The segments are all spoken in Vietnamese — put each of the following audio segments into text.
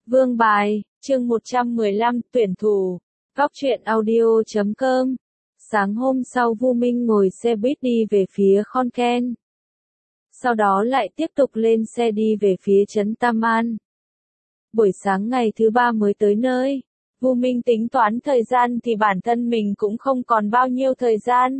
Vương bài, chương 115, tuyển thủ. Góc truyện audio.com. Sáng hôm sau Vu Minh ngồi xe buýt đi về phía Khon Kaen. Sau đó lại tiếp tục lên xe đi về phía trấn Tam An. Buổi sáng ngày thứ ba mới tới nơi. Vu Minh tính toán thời gian thì bản thân mình cũng không còn bao nhiêu thời gian.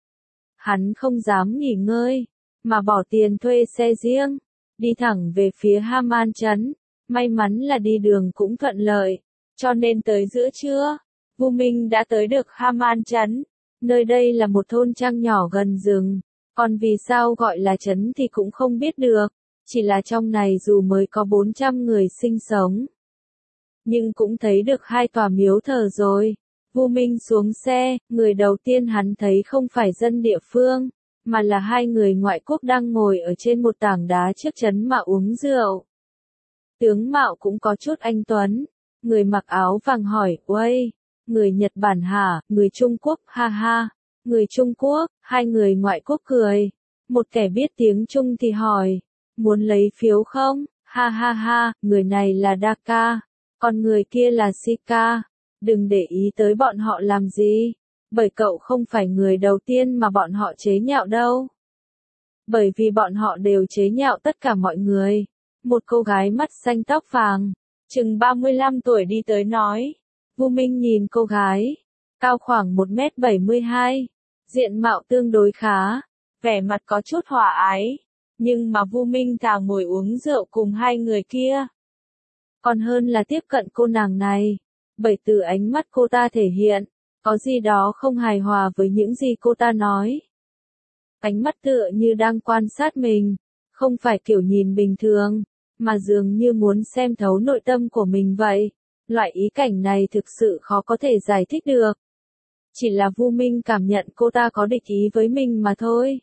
Hắn không dám nghỉ ngơi, mà bỏ tiền thuê xe riêng, đi thẳng về phía Haman trấn. May mắn là đi đường cũng thuận lợi, cho nên tới giữa trưa, Vu Minh đã tới được Haman trấn. Nơi đây là một thôn trang nhỏ gần rừng, còn vì sao gọi là trấn thì cũng không biết được, chỉ là trong này dù mới có 400 người sinh sống, nhưng cũng thấy được 2 tòa miếu thờ rồi. Vu Minh xuống xe, người đầu tiên hắn thấy không phải dân địa phương, mà là 2 người ngoại quốc đang ngồi ở trên một tảng đá trước trấn mà uống rượu. Tướng mạo cũng có chút anh tuấn, người mặc áo vàng hỏi, uây, người Nhật Bản hả, người Trung Quốc, ha ha, người Trung Quốc, 2 người ngoại quốc cười, một kẻ biết tiếng Trung thì hỏi, muốn lấy phiếu không, ha ha ha, người này là Daka, còn người kia là Sika, đừng để ý tới bọn họ làm gì, bởi cậu không phải người đầu tiên mà bọn họ chế nhạo đâu. Bởi vì bọn họ đều chế nhạo tất cả mọi người. Một cô gái mắt xanh tóc vàng, chừng 35 tuổi đi tới nói. Vu Minh nhìn cô gái, cao khoảng 1m72, diện mạo tương đối khá, vẻ mặt có chút hòa ái, nhưng mà Vu Minh thà ngồi uống rượu cùng 2 người kia, còn hơn là tiếp cận cô nàng này, bởi từ ánh mắt cô ta thể hiện, có gì đó không hài hòa với những gì cô ta nói. Ánh mắt tựa như đang quan sát mình, không phải kiểu nhìn bình thường, mà dường như muốn xem thấu nội tâm của mình vậy. Loại ý cảnh này thực sự khó có thể giải thích được. Chỉ là Vu Minh cảm nhận cô ta có địch ý với mình mà thôi.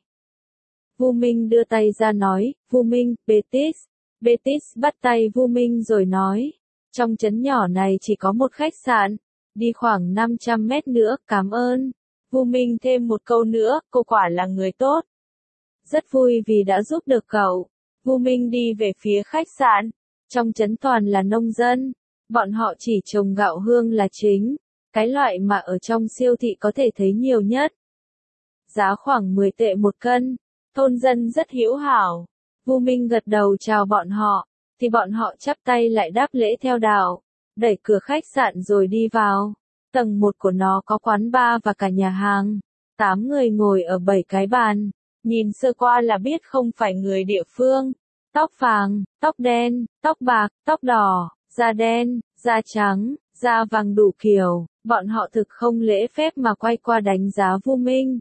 Vu Minh đưa tay ra nói, Vu Minh, Betis. Betis bắt tay Vu Minh rồi nói, trong trấn nhỏ này chỉ có một khách sạn, đi khoảng 500 mét nữa, cảm ơn. Vu Minh thêm một câu nữa, cô quả là người tốt. Rất vui vì đã giúp được cậu. Vu Minh đi về phía khách sạn, trong trấn toàn là nông dân, bọn họ chỉ trồng gạo hương là chính, cái loại mà ở trong siêu thị có thể thấy nhiều nhất. Giá khoảng 10 tệ một cân, thôn dân rất hữu hảo. Vu Minh gật đầu chào bọn họ, thì bọn họ chắp tay lại đáp lễ theo đạo, đẩy cửa khách sạn rồi đi vào. Tầng 1 của nó có quán bar và cả nhà hàng, 8 người ngồi ở 7 cái bàn. Nhìn sơ qua là biết không phải người địa phương. Tóc vàng, tóc đen, tóc bạc, tóc đỏ, da đen, da trắng, da vàng đủ kiểu, bọn họ thực không lễ phép mà quay qua đánh giá Vu Minh.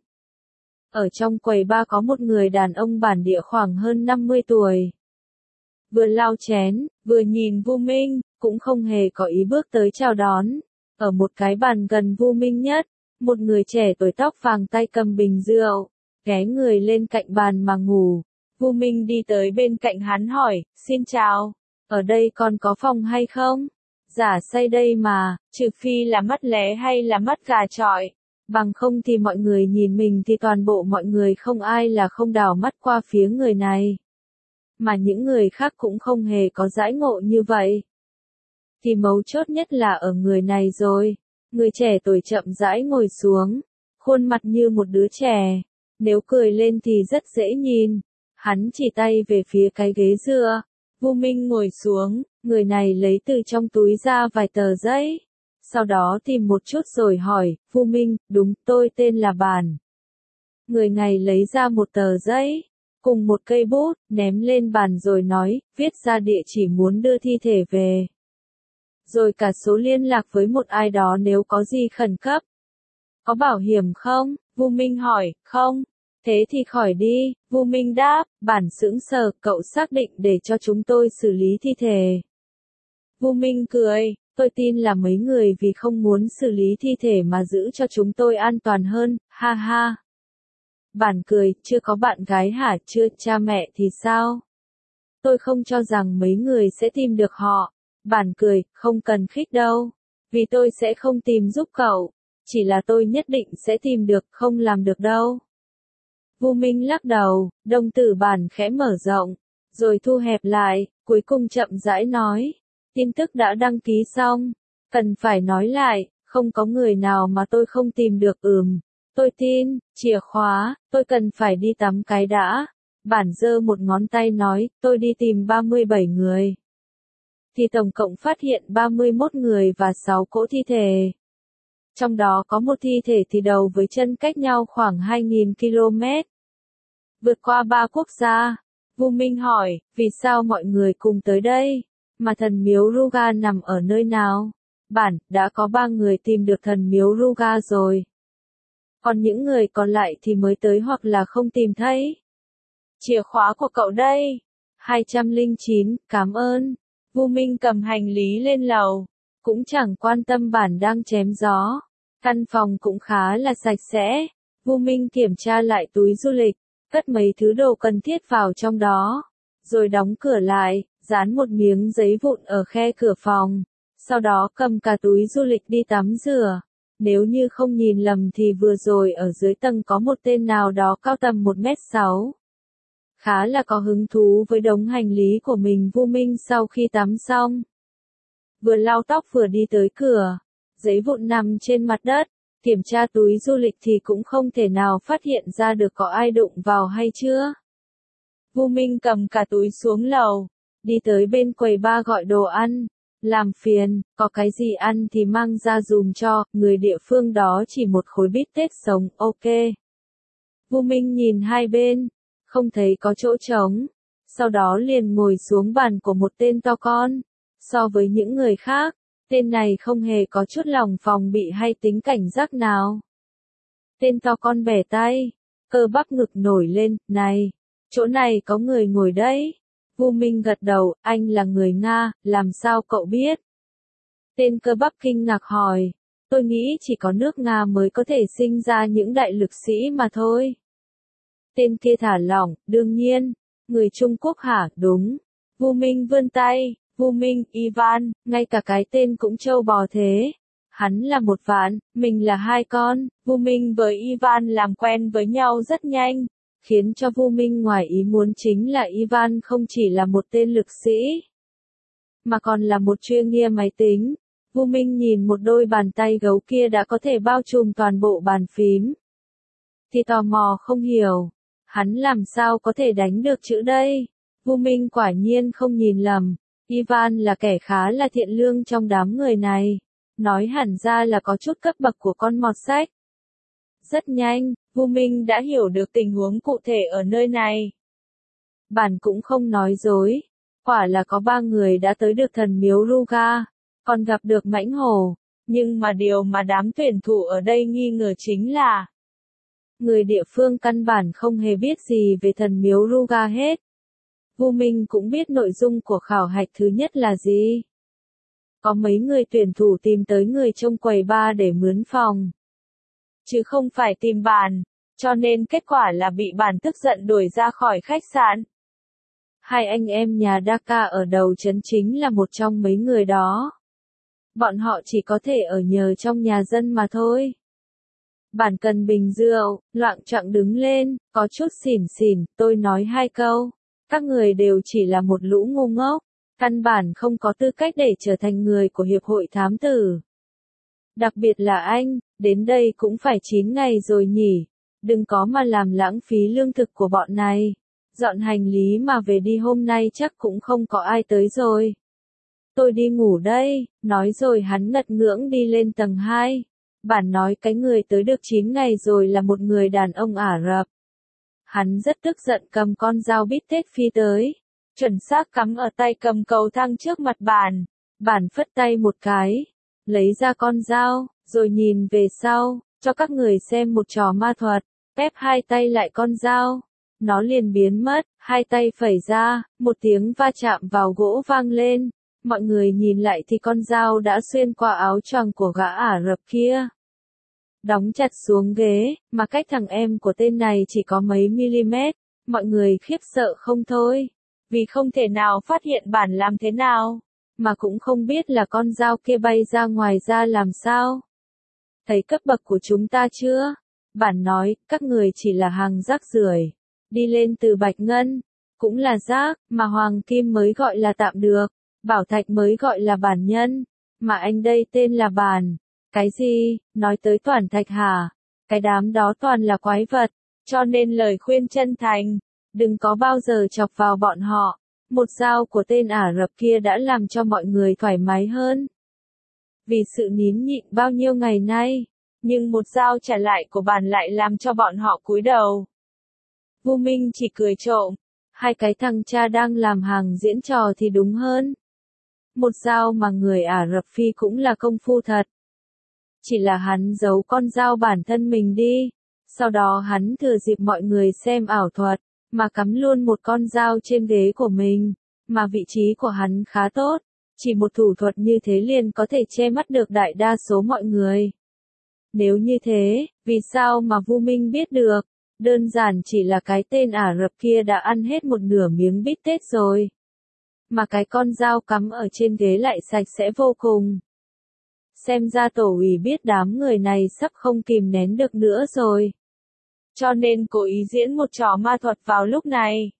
Ở trong quầy bar có một người đàn ông bản địa khoảng hơn 50 tuổi. Vừa lau chén, vừa nhìn Vu Minh, cũng không hề có ý bước tới chào đón. Ở một cái bàn gần Vu Minh nhất, một người trẻ tuổi tóc vàng tay cầm bình rượu, ghé người lên cạnh bàn mà ngủ. Vu Minh đi tới bên cạnh hắn hỏi, xin chào, ở đây còn có phòng hay không? Giả say đây mà, trừ phi là mắt lé hay là mắt gà chọi, bằng không thì mọi người nhìn mình thì toàn bộ mọi người không ai là không đảo mắt qua phía người này. Mà những người khác cũng không hề có đãi ngộ như vậy. Thì mấu chốt nhất là ở người này rồi. Người trẻ tuổi chậm rãi ngồi xuống, khuôn mặt như một đứa trẻ, nếu cười lên thì rất dễ nhìn. Hắn chỉ tay về phía cái ghế dựa. Vu Minh ngồi xuống, người này lấy từ trong túi ra vài tờ giấy. Sau đó tìm một chút rồi hỏi, Vu Minh, đúng, tôi tên là Bản. Người này lấy ra một tờ giấy, cùng một cây bút, ném lên bàn rồi nói, viết ra địa chỉ muốn đưa thi thể về. Rồi cả số liên lạc với một ai đó nếu có gì khẩn cấp. Có bảo hiểm không? Vu Minh hỏi, không. Thế thì khỏi đi, Vu Minh đáp, Bản sững sờ, cậu xác định để cho chúng tôi xử lý thi thể. Vu Minh cười, tôi tin là mấy người vì không muốn xử lý thi thể mà giữ cho chúng tôi an toàn hơn, ha ha. Bản cười, chưa có bạn gái hả, chưa, cha mẹ thì sao? Tôi không cho rằng mấy người sẽ tìm được họ. Bản cười, không cần khích đâu, vì tôi sẽ không tìm giúp cậu, chỉ là tôi nhất định sẽ tìm được, không làm được đâu. Vu Minh lắc đầu, đồng tử Bản khẽ mở rộng, rồi thu hẹp lại, cuối cùng chậm rãi nói, Tin tức đã đăng ký xong. Cần phải nói lại, không có người nào mà tôi không tìm được Tôi tin, chìa khóa, tôi cần phải đi tắm cái đã. Bản giơ một ngón tay nói, tôi đi tìm 37 người. Thì tổng cộng phát hiện 31 người và 6 cỗ thi thể. Trong đó có một thi thể thì đầu với chân cách nhau khoảng 2.000 km. Vượt qua 3 quốc gia. Vu Minh hỏi, vì sao mọi người cùng tới đây? Mà thần miếu Ruga nằm ở nơi nào? Bản, đã có 3 người tìm được thần miếu Ruga rồi. Còn những người còn lại thì mới tới hoặc là không tìm thấy. Chìa khóa của cậu đây. 209, cảm ơn. Vu Minh cầm hành lý lên lầu. Cũng chẳng quan tâm bản đang chém gió. Căn phòng cũng khá là sạch sẽ. Vu Minh kiểm tra lại túi du lịch, cất mấy thứ đồ cần thiết vào trong đó. Rồi đóng cửa lại, dán một miếng giấy vụn ở khe cửa phòng. Sau đó cầm cả túi du lịch đi tắm rửa. Nếu như không nhìn lầm thì vừa rồi ở dưới tầng có một tên nào đó cao tầm 1m6. Khá là có hứng thú với đống hành lý của mình. Vu Minh sau khi tắm xong, vừa lau tóc vừa đi tới cửa. Giấy vụn nằm trên mặt đất. Kiểm tra túi du lịch thì cũng không thể nào phát hiện ra được có ai đụng vào hay chưa. Vu Minh cầm cả túi xuống lầu. Đi tới bên quầy bar gọi đồ ăn. Làm phiền, có cái gì ăn thì mang ra dùm cho. Người địa phương đó chỉ một khối bít tết sống, ok. Vu Minh nhìn hai bên. Không thấy có chỗ trống. Sau đó liền ngồi xuống bàn của một tên to con. So với những người khác, tên này không hề có chút lòng phòng bị hay tính cảnh giác nào. Tên to con bẻ tay, cơ bắp ngực nổi lên, này, chỗ này có người ngồi đấy. Vu Minh gật đầu, anh là người Nga, làm sao cậu biết? Tên cơ bắp kinh ngạc hỏi, tôi nghĩ chỉ có nước Nga mới có thể sinh ra những đại lực sĩ mà thôi. Tên kia thả lỏng, đương nhiên, người Trung Quốc hả, đúng. Vu Minh vươn tay. Vu Minh, Ivan, ngay cả cái tên cũng trâu bò thế. Hắn là một vạn, mình là hai con. Vu Minh với Ivan làm quen với nhau rất nhanh. Khiến cho Vu Minh ngoài ý muốn chính là Ivan không chỉ là một tên lực sĩ, mà còn là một chuyên gia máy tính. Vu Minh nhìn một đôi bàn tay gấu kia đã có thể bao trùm toàn bộ bàn phím. Thì tò mò không hiểu. Hắn làm sao có thể đánh được chữ đây? Vu Minh quả nhiên không nhìn lầm. Ivan là kẻ khá là thiện lương trong đám người này. Nói hẳn ra là có chút cấp bậc của con mọt sách. Rất nhanh, Vu Minh đã hiểu được tình huống cụ thể ở nơi này. Bản cũng không nói dối. Quả là có 3 người đã tới được thần miếu Ruga, còn gặp được mãnh hổ. Nhưng mà điều mà đám tuyển thủ ở đây nghi ngờ chính là người địa phương căn bản không hề biết gì về thần miếu Ruga hết. Vu Minh cũng biết nội dung của khảo hạch thứ nhất là gì. Có mấy người tuyển thủ tìm tới người trông quầy bar để mướn phòng. Chứ không phải tìm bản, cho nên kết quả là bị bản tức giận đuổi ra khỏi khách sạn. Hai anh em nhà Dhaka ở đầu trấn chính là một trong mấy người đó. Bọn họ chỉ có thể ở nhờ trong nhà dân mà thôi. Bản cần bình rượu, loạng choạng đứng lên, có chút xỉn xỉn, tôi nói 2 câu. Các người đều chỉ là một lũ ngu ngốc, căn bản không có tư cách để trở thành người của hiệp hội thám tử. Đặc biệt là anh, đến đây cũng phải 9 ngày rồi nhỉ, đừng có mà làm lãng phí lương thực của bọn này. Dọn hành lý mà về đi, hôm nay chắc cũng không có ai tới rồi. Tôi đi ngủ đây, nói rồi hắn ngật ngưỡng đi lên tầng 2. Bản nói cái người tới được 9 ngày rồi là một người đàn ông Ả Rập. Hắn rất tức giận cầm con dao bít tết phi tới. Chuẩn xác cắm ở tay cầm cầu thang trước mặt bản. Bản phất tay một cái. Lấy ra con dao, rồi nhìn về sau, cho các người xem một trò ma thuật. Ép 2 tay lại con dao. Nó liền biến mất, 2 tay phẩy ra, một tiếng va chạm vào gỗ vang lên. Mọi người nhìn lại thì con dao đã xuyên qua áo choàng của gã Ả Rập kia. Đóng chặt xuống ghế, mà cách thằng em của tên này chỉ có mấy mm, mọi người khiếp sợ không thôi, vì không thể nào phát hiện bản làm thế nào, mà cũng không biết là con dao kia bay ra ngoài ra làm sao. Thấy cấp bậc của chúng ta chưa? Bản nói, các người chỉ là hàng rác rưởi, đi lên từ bạch ngân, cũng là rác, mà hoàng kim mới gọi là tạm được. Bảo Thạch mới gọi là bản nhân, mà anh đây tên là bản. Cái gì, nói tới Toản Thạch hả? Cái đám đó toàn là quái vật, cho nên lời khuyên chân thành, đừng có bao giờ chọc vào bọn họ. Một dao của tên Ả Rập kia đã làm cho mọi người thoải mái hơn. Vì sự nín nhịn bao nhiêu ngày nay, nhưng một dao trả lại của bản lại làm cho bọn họ cúi đầu. Vu Minh chỉ cười trộm, hai cái thằng cha đang làm hàng diễn trò thì đúng hơn. Một dao mà người Ả Rập Phi cũng là công phu thật. Chỉ là hắn giấu con dao bản thân mình đi, sau đó hắn thừa dịp mọi người xem ảo thuật, mà cắm luôn một con dao trên ghế của mình, mà vị trí của hắn khá tốt, chỉ một thủ thuật như thế liền có thể che mắt được đại đa số mọi người. Nếu như thế, vì sao mà Vu Minh biết được? Đơn giản chỉ là cái tên Ả Rập kia đã ăn hết một nửa miếng bít tết rồi. Mà cái con dao cắm ở trên ghế lại sạch sẽ vô cùng. Xem ra tổ ủy biết đám người này sắp không kìm nén được nữa rồi. Cho nên cố ý diễn một trò ma thuật vào lúc này.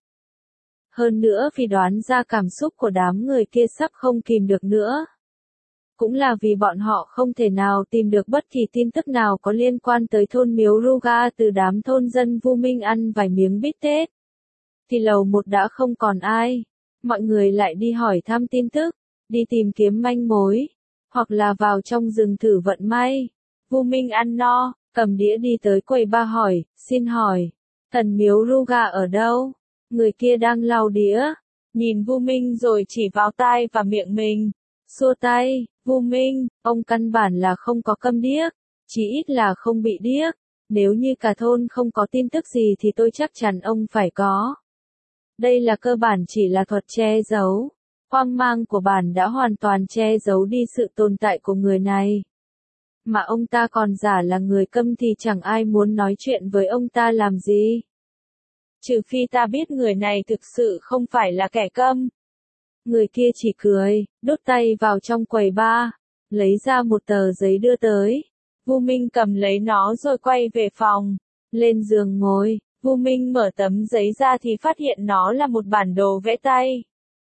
Hơn nữa vì đoán ra cảm xúc của đám người kia sắp không kìm được nữa. Cũng là vì bọn họ không thể nào tìm được bất kỳ tin tức nào có liên quan tới thôn Miếu Ruga từ đám thôn dân Vu Minh ăn vài miếng bít tết. Thì lầu một đã không còn ai. Mọi người lại đi hỏi thăm tin tức, đi tìm kiếm manh mối, hoặc là vào trong rừng thử vận may. Vu Minh ăn no, cầm đĩa đi tới quầy ba hỏi, xin hỏi, thần Miếu Ruga ở đâu? Người kia đang lau đĩa, nhìn Vu Minh rồi chỉ vào tai và miệng mình, xua tay, Vu Minh, ông căn bản là không có câm điếc, chỉ ít là không bị điếc, nếu như cả thôn không có tin tức gì thì tôi chắc chắn ông phải có. Đây là cơ bản chỉ là thuật che giấu, quang mang của bản đã hoàn toàn che giấu đi sự tồn tại của người này. Mà ông ta còn giả là người câm thì chẳng ai muốn nói chuyện với ông ta làm gì. Trừ phi ta biết người này thực sự không phải là kẻ câm. Người kia chỉ cười, đút tay vào trong quầy bar, lấy ra một tờ giấy đưa tới. Vu Minh cầm lấy nó rồi quay về phòng, lên giường ngồi. Vu Minh mở tấm giấy ra thì phát hiện nó là một bản đồ vẽ tay.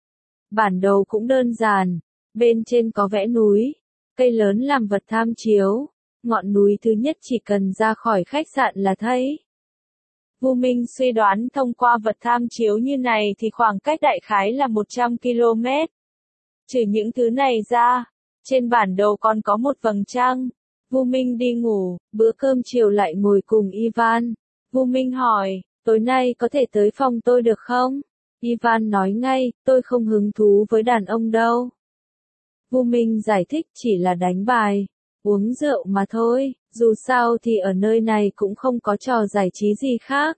Bản đồ cũng đơn giản, bên trên có vẽ núi, cây lớn làm vật tham chiếu, ngọn núi thứ nhất chỉ cần ra khỏi khách sạn là thấy. Vu Minh suy đoán thông qua vật tham chiếu như này thì khoảng cách đại khái là 100 km. Trừ những thứ này ra, trên bản đồ còn có một vầng trăng. Vu Minh đi ngủ, bữa cơm chiều lại ngồi cùng Ivan. Vu Minh hỏi, tối nay có thể tới phòng tôi được không? Ivan nói ngay, tôi không hứng thú với đàn ông đâu. Vu Minh giải thích chỉ là đánh bài, uống rượu mà thôi, dù sao thì ở nơi này cũng không có trò giải trí gì khác.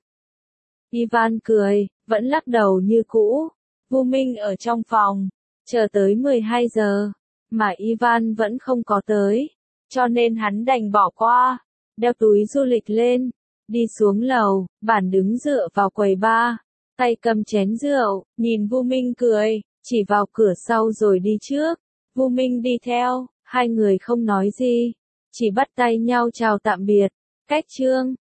Ivan cười, vẫn lắc đầu như cũ. Vu Minh ở trong phòng, chờ tới 12 giờ, mà Ivan vẫn không có tới, cho nên hắn đành bỏ qua, đeo túi du lịch lên, đi xuống lầu, bản đứng dựa vào quầy bar, tay cầm chén rượu, nhìn Vu Minh cười, chỉ vào cửa sau rồi đi trước. Vu Minh đi theo, hai người không nói gì, chỉ bắt tay nhau chào tạm biệt. Cách chương